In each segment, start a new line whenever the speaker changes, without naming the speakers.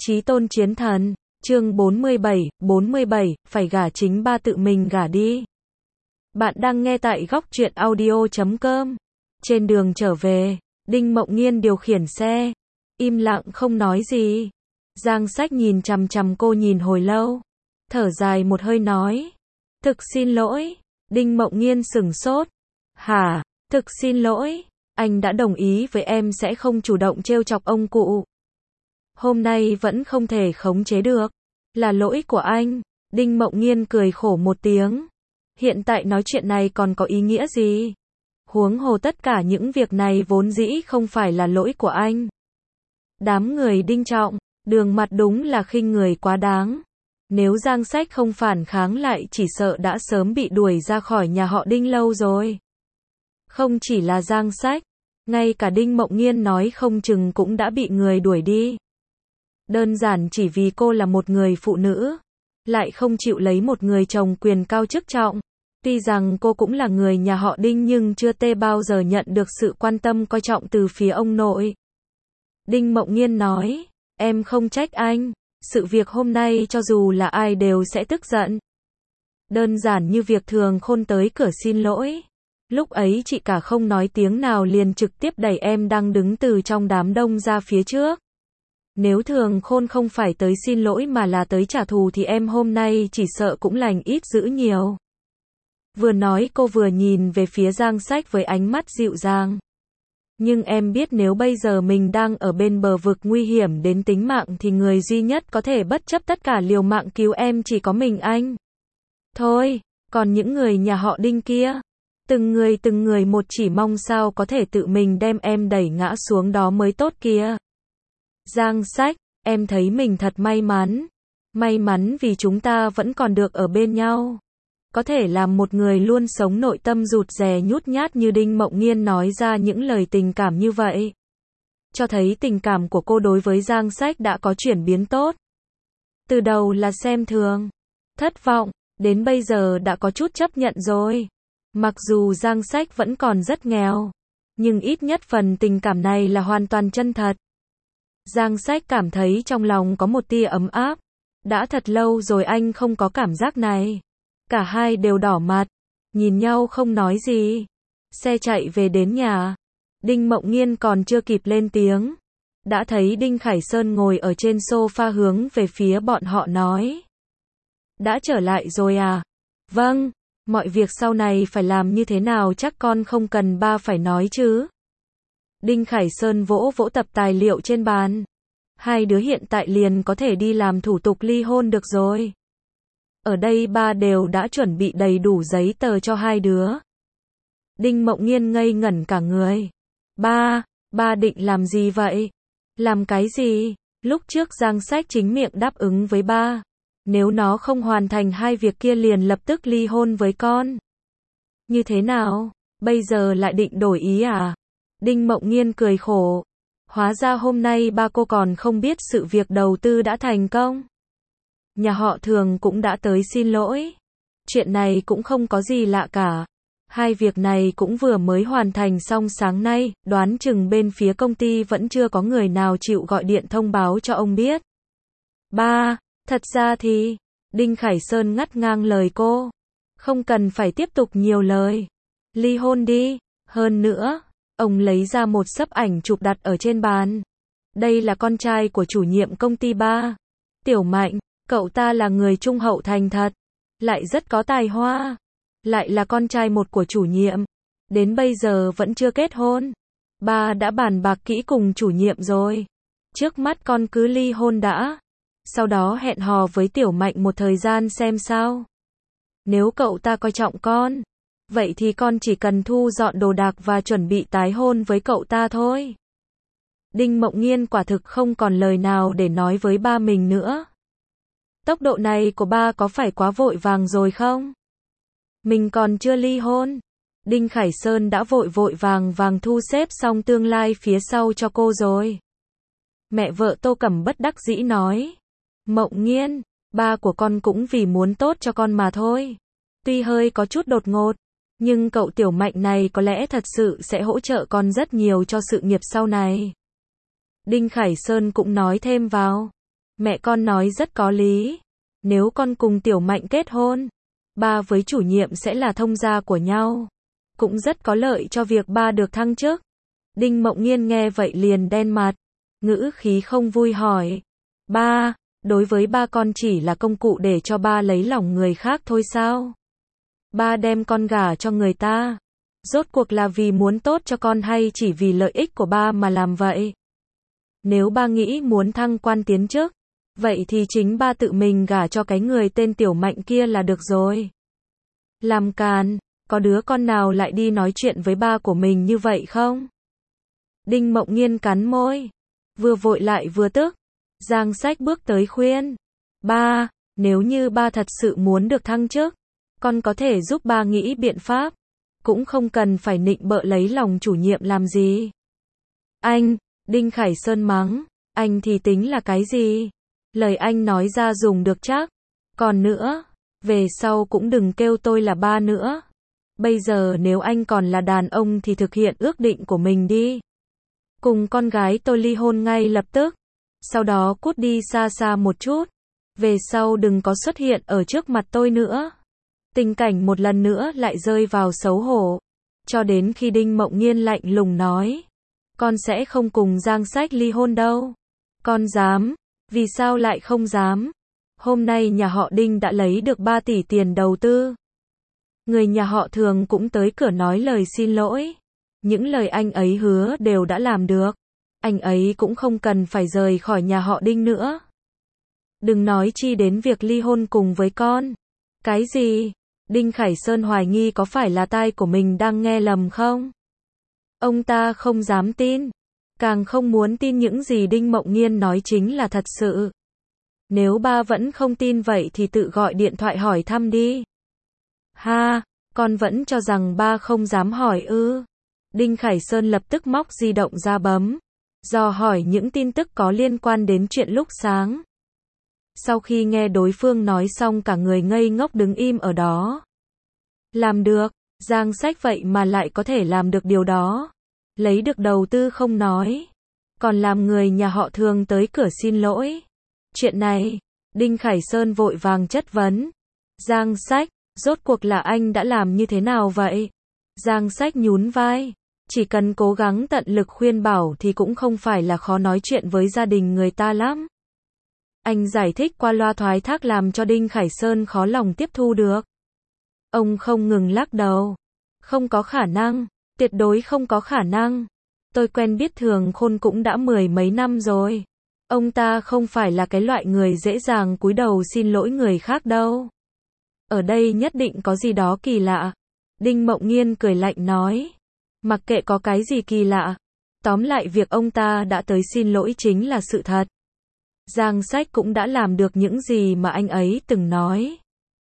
Chí tôn chiến thần, chương 47, phải gả chính ba tự mình gả đi. Bạn đang nghe tại góc truyện audio.com. Trên đường trở về, Đinh Mộng Nghiên điều khiển xe, im lặng không nói gì. Giang Sách nhìn chằm chằm cô nhìn hồi lâu, thở dài một hơi nói, thực xin lỗi. Đinh Mộng Nghiên sửng sốt, hả, thực xin lỗi, anh đã đồng ý với em sẽ không chủ động trêu chọc ông cụ. Hôm nay vẫn không thể khống chế được, là lỗi của anh. Đinh Mộng Nghiên cười khổ một tiếng, hiện tại nói chuyện này còn có ý nghĩa gì? Huống hồ tất cả những việc này vốn dĩ không phải là lỗi của anh. Đám người Đinh Trọng, Đường Mặt đúng là khinh người quá đáng. Nếu Giang Sách không phản kháng lại chỉ sợ đã sớm bị đuổi ra khỏi nhà họ Đinh lâu rồi. Không chỉ là Giang Sách, ngay cả Đinh Mộng Nghiên nói không chừng cũng đã bị người đuổi đi. Đơn giản chỉ vì cô là một người phụ nữ, lại không chịu lấy một người chồng quyền cao chức trọng. Tuy rằng cô cũng là người nhà họ Đinh nhưng chưa bao giờ nhận được sự quan tâm coi trọng từ phía ông nội. Đinh Mộng Nghiên nói, em không trách anh, sự việc hôm nay cho dù là ai đều sẽ tức giận. Đơn giản như việc Thường Khôn tới cửa xin lỗi. Lúc ấy chị cả không nói tiếng nào liền trực tiếp đẩy em đang đứng từ trong đám đông ra phía trước. Nếu Thường Khôn không phải tới xin lỗi mà là tới trả thù thì em hôm nay chỉ sợ cũng lành ít dữ nhiều. Vừa nói cô vừa nhìn về phía Giang Sách với ánh mắt dịu dàng. Nhưng em biết nếu bây giờ mình đang ở bên bờ vực nguy hiểm đến tính mạng thì người duy nhất có thể bất chấp tất cả liều mạng cứu em chỉ có mình anh. Thôi, còn những người nhà họ Đinh kia, từng người một chỉ mong sao có thể tự mình đem em đẩy ngã xuống đó mới tốt kia. Giang Sách, em thấy mình thật may mắn. May mắn vì chúng ta vẫn còn được ở bên nhau. Có thể làm một người luôn sống nội tâm rụt rè nhút nhát như Đinh Mộng Nghiên nói ra những lời tình cảm như vậy. Cho thấy tình cảm của cô đối với Giang Sách đã có chuyển biến tốt. Từ đầu là xem thường, thất vọng, đến bây giờ đã có chút chấp nhận rồi. Mặc dù Giang Sách vẫn còn rất nghèo, nhưng ít nhất phần tình cảm này là hoàn toàn chân thật. Giang Sách cảm thấy trong lòng có một tia ấm áp. Đã thật lâu rồi anh không có cảm giác này. Cả hai đều đỏ mặt, nhìn nhau không nói gì. Xe chạy về đến nhà. Đinh Mộng Nghiên còn chưa kịp lên tiếng, đã thấy Đinh Khải Sơn ngồi ở trên sofa hướng về phía bọn họ nói. Đã trở lại rồi à? Vâng, mọi việc sau này phải làm như thế nào chắc con không cần ba phải nói chứ. Đinh Khải Sơn vỗ vỗ tập tài liệu trên bàn. Hai đứa hiện tại liền có thể đi làm thủ tục ly hôn được rồi. Ở đây ba đều đã chuẩn bị đầy đủ giấy tờ cho hai đứa. Đinh Mộng Nghiên ngây ngẩn cả người. Ba định làm gì vậy? Làm cái gì? Lúc trước Giang Sách chính miệng đáp ứng với ba. Nếu nó không hoàn thành hai việc kia liền lập tức ly hôn với con. Như thế nào? Bây giờ lại định đổi ý à? Đinh Mộng Nghiên cười khổ. Hóa ra hôm nay ba cô còn không biết sự việc đầu tư đã thành công. Nhà họ Thường cũng đã tới xin lỗi. Chuyện này cũng không có gì lạ cả. Hai việc này cũng vừa mới hoàn thành xong sáng nay, đoán chừng bên phía công ty vẫn chưa có người nào chịu gọi điện thông báo cho ông biết. Ba, thật ra thì, Đinh Khải Sơn ngắt ngang lời cô. Không cần phải tiếp tục nhiều lời. Ly hôn đi. Hơn nữa, ông lấy ra một xấp ảnh chụp đặt ở trên bàn. Đây là con trai của chủ nhiệm công ty ba. Tiểu Mạnh, cậu ta là người trung hậu thành thật, lại rất có tài hoa, lại là con trai một của chủ nhiệm. Đến bây giờ vẫn chưa kết hôn. Ba đã bàn bạc kỹ cùng chủ nhiệm rồi. Trước mắt con cứ ly hôn đã. Sau đó hẹn hò với Tiểu Mạnh một thời gian xem sao. Nếu cậu ta coi trọng con, vậy thì con chỉ cần thu dọn đồ đạc và chuẩn bị tái hôn với cậu ta thôi. Đinh Mộng Nghiên quả thực không còn lời nào để nói với ba mình nữa. Tốc độ này của ba có phải quá vội vàng rồi không? Mình còn chưa ly hôn. Đinh Khải Sơn đã vội vàng thu xếp xong tương lai phía sau cho cô rồi. Mẹ vợ Tô Cẩm bất đắc dĩ nói. Mộng Nghiên, ba của con cũng vì muốn tốt cho con mà thôi. Tuy hơi có chút đột ngột, nhưng cậu Tiểu Mạnh này có lẽ thật sự sẽ hỗ trợ con rất nhiều cho sự nghiệp sau này. Đinh Khải Sơn cũng nói thêm vào. Mẹ con nói rất có lý. Nếu con cùng Tiểu Mạnh kết hôn, ba với chủ nhiệm sẽ là thông gia của nhau. Cũng rất có lợi cho việc ba được thăng chức. Đinh Mộng Nhiên nghe vậy liền đen mặt. Ngữ khí không vui hỏi. Ba, đối với ba con chỉ là công cụ để cho ba lấy lòng người khác thôi sao? Ba đem con gả cho người ta. Rốt cuộc là vì muốn tốt cho con hay chỉ vì lợi ích của ba mà làm vậy? Nếu ba nghĩ muốn thăng quan tiến chức, vậy thì chính ba tự mình gả cho cái người tên Tiểu Mạnh kia là được rồi. Làm càn, có đứa con nào lại đi nói chuyện với ba của mình như vậy không? Đinh Mộng Nhiên cắn môi, vừa vội lại vừa tức. Giang Sách bước tới khuyên. Ba, nếu như ba thật sự muốn được thăng chức, con có thể giúp ba nghĩ biện pháp. Cũng không cần phải nịnh bợ lấy lòng chủ nhiệm làm gì. Anh, Đinh Khải Sơn mắng, anh thì tính là cái gì? Lời anh nói ra dùng được chắc. Còn nữa, về sau cũng đừng kêu tôi là ba nữa. Bây giờ nếu anh còn là đàn ông thì thực hiện ước định của mình đi. Cùng con gái tôi ly hôn ngay lập tức. Sau đó cút đi xa xa một chút. Về sau đừng có xuất hiện ở trước mặt tôi nữa. Tình cảnh một lần nữa lại rơi vào xấu hổ. Cho đến khi Đinh Mộng Nhiên lạnh lùng nói. Con sẽ không cùng Giang Sách ly hôn đâu. Con dám. Vì sao lại không dám? Hôm nay nhà họ Đinh đã lấy được 3 tỷ tiền đầu tư. Người nhà họ Thường cũng tới cửa nói lời xin lỗi. Những lời anh ấy hứa đều đã làm được. Anh ấy cũng không cần phải rời khỏi nhà họ Đinh nữa. Đừng nói chi đến việc ly hôn cùng với con. Cái gì? Đinh Khải Sơn hoài nghi có phải là tai của mình đang nghe lầm không? Ông ta không dám tin. Càng không muốn tin những gì Đinh Mộng Nhiên nói chính là thật sự. Nếu ba vẫn không tin vậy thì tự gọi điện thoại hỏi thăm đi. Ha, con vẫn cho rằng ba không dám hỏi ư? Đinh Khải Sơn lập tức móc di động ra bấm. Dò hỏi những tin tức có liên quan đến chuyện lúc sáng. Sau khi nghe đối phương nói xong cả người ngây ngốc đứng im ở đó. Làm được, Giang Sách vậy mà lại có thể làm được điều đó. Lấy được đầu tư không nói. Còn làm người nhà họ Thường tới cửa xin lỗi. Chuyện này, Đinh Khải Sơn vội vàng chất vấn. Giang Sách, rốt cuộc là anh đã làm như thế nào vậy? Giang Sách nhún vai. Chỉ cần cố gắng tận lực khuyên bảo thì cũng không phải là khó nói chuyện với gia đình người ta lắm. Anh giải thích qua loa thoái thác làm cho Đinh Khải Sơn khó lòng tiếp thu được. Ông không ngừng lắc đầu. Không có khả năng, tuyệt đối không có khả năng. Tôi quen biết Thường Khôn cũng đã 10 mấy năm rồi. Ông ta không phải là cái loại người dễ dàng cúi đầu xin lỗi người khác đâu. Ở đây nhất định có gì đó kỳ lạ. Đinh Mộng Nhiên cười lạnh nói. Mặc kệ có cái gì kỳ lạ. Tóm lại việc ông ta đã tới xin lỗi chính là sự thật. Giang Sách cũng đã làm được những gì mà anh ấy từng nói.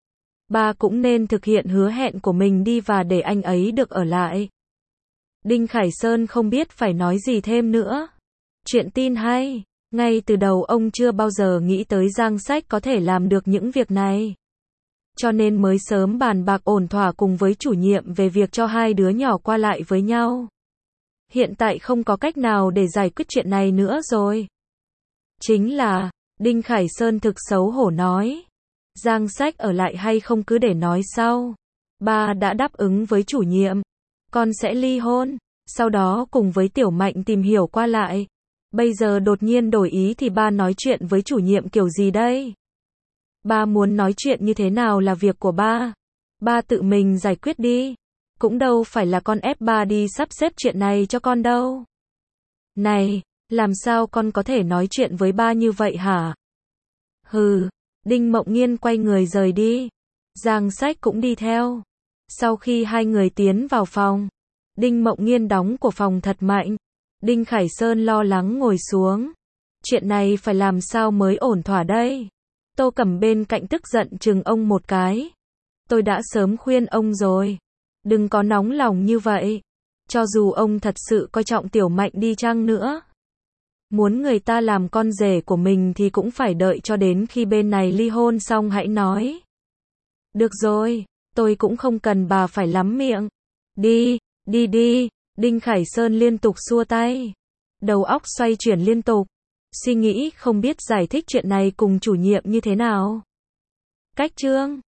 Ba cũng nên thực hiện hứa hẹn của mình đi và để anh ấy được ở lại. Đinh Khải Sơn không biết phải nói gì thêm nữa. Chuyện tin hay, ngay từ đầu ông chưa bao giờ nghĩ tới Giang Sách có thể làm được những việc này. Cho nên mới sớm bàn bạc ổn thỏa cùng với chủ nhiệm về việc cho hai đứa nhỏ qua lại với nhau. Hiện tại không có cách nào để giải quyết chuyện này nữa rồi. Chính là, Đinh Khải Sơn thực xấu hổ nói. Giang Sách ở lại hay không cứ để nói sau. Ba đã đáp ứng với chủ nhiệm. Con sẽ ly hôn. Sau đó cùng với Tiểu Mạnh tìm hiểu qua lại. Bây giờ đột nhiên đổi ý thì ba nói chuyện với chủ nhiệm kiểu gì đây? Ba muốn nói chuyện như thế nào là việc của ba. Ba tự mình giải quyết đi. Cũng đâu phải là con ép ba đi sắp xếp chuyện này cho con đâu. Này, làm sao con có thể nói chuyện với ba như vậy hả? Hừ, Đinh Mộng Nhiên quay người rời đi. Giang Sách cũng đi theo. Sau khi hai người tiến vào phòng, Đinh Mộng Nhiên đóng của phòng thật mạnh. Đinh Khải Sơn lo lắng ngồi xuống. Chuyện này phải làm sao mới ổn thỏa đây? Tô Cẩm bên cạnh tức giận chừng ông một cái. Tôi đã sớm khuyên ông rồi. Đừng có nóng lòng như vậy. Cho dù ông thật sự coi trọng Tiểu Mạnh đi chăng nữa. Muốn người ta làm con rể của mình thì cũng phải đợi cho đến khi bên này ly hôn xong hãy nói. Được rồi, tôi cũng không cần bà phải lắm miệng. Đi, đi đi, Đinh Khải Sơn liên tục xua tay. Đầu óc xoay chuyển liên tục. Suy nghĩ không biết giải thích chuyện này cùng chủ nhiệm như thế nào. Cách Trương